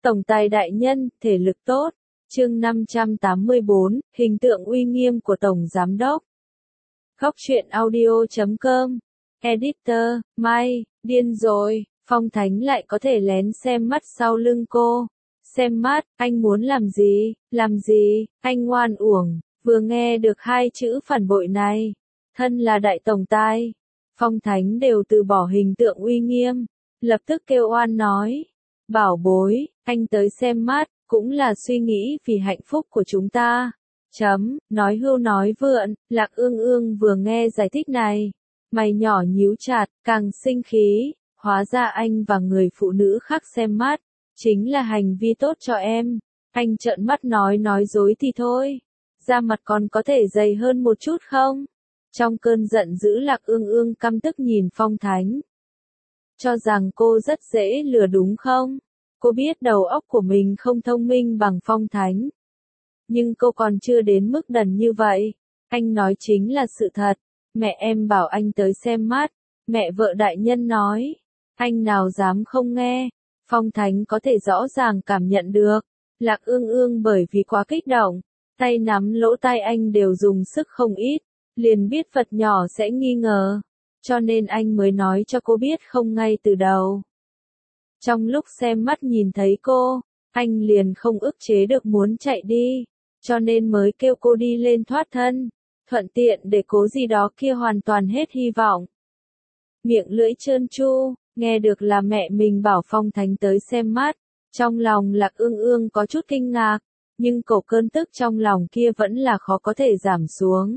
Tổng tài đại nhân, thể lực tốt. Chương 584, hình tượng uy nghiêm của Tổng Giám đốc. Góc truyện audio.com. Editor, Mai, điên rồi, Phong Thánh lại có thể lén xem mắt sau lưng cô. Xem mắt, anh muốn làm gì, anh ngoan uổng, vừa nghe được hai chữ phản bội này. Thân là đại tổng tài, Phong Thánh đều từ bỏ hình tượng uy nghiêm, lập tức kêu oan nói. Bảo bối, anh tới xem mắt, cũng là suy nghĩ vì hạnh phúc của chúng ta. Nói hưu nói vượn, Lạc Ương Ương vừa nghe giải thích này. Mày nhỏ nhíu chặt, càng sinh khí, hóa ra anh và người phụ nữ khác xem mắt, chính là hành vi tốt cho em. Anh trợn mắt nói dối thì thôi, da mặt còn có thể dày hơn một chút không? Trong cơn giận dữ Lạc Ương Ương căm tức nhìn Phong Thánh. Cho rằng cô rất dễ lừa đúng không? Cô biết đầu óc của mình không thông minh bằng Phong Thánh. Nhưng cô còn chưa đến mức đần như vậy. Anh nói chính là sự thật. Mẹ em bảo anh tới xem mắt. Mẹ vợ đại nhân nói. Anh nào dám không nghe. Phong Thánh có thể rõ ràng cảm nhận được. Lạc Ương Ương bởi vì quá kích động. Tay nắm lỗ tai anh đều dùng sức không ít. Liền biết vật nhỏ sẽ nghi ngờ. Cho nên anh mới nói cho cô biết không ngay từ đầu. Trong lúc xem mắt nhìn thấy cô, anh liền không ức chế được muốn chạy đi, cho nên mới kêu cô đi lên thoát thân, thuận tiện để cố gì đó kia hoàn toàn hết hy vọng. Miệng lưỡi trơn tru, nghe được là mẹ mình bảo Phong Thánh tới xem mắt, trong lòng Lạc Ương Ương có chút kinh ngạc, nhưng cổ cơn tức trong lòng kia vẫn là khó có thể giảm xuống.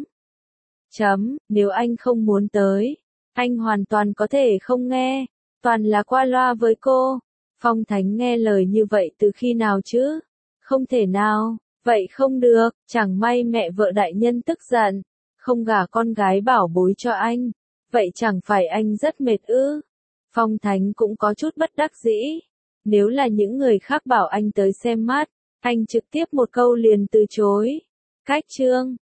Nếu anh không muốn tới, anh hoàn toàn có thể không nghe. Toàn là qua loa với cô. Phong Thánh nghe lời như vậy từ khi nào chứ? Không thể nào, vậy không được, chẳng may mẹ vợ đại nhân tức giận, không gả con gái bảo bối cho anh, vậy chẳng phải anh rất mệt ư? Phong Thánh cũng có chút bất đắc dĩ, nếu là những người khác bảo anh tới xem mắt, anh trực tiếp một câu liền từ chối. Cách chương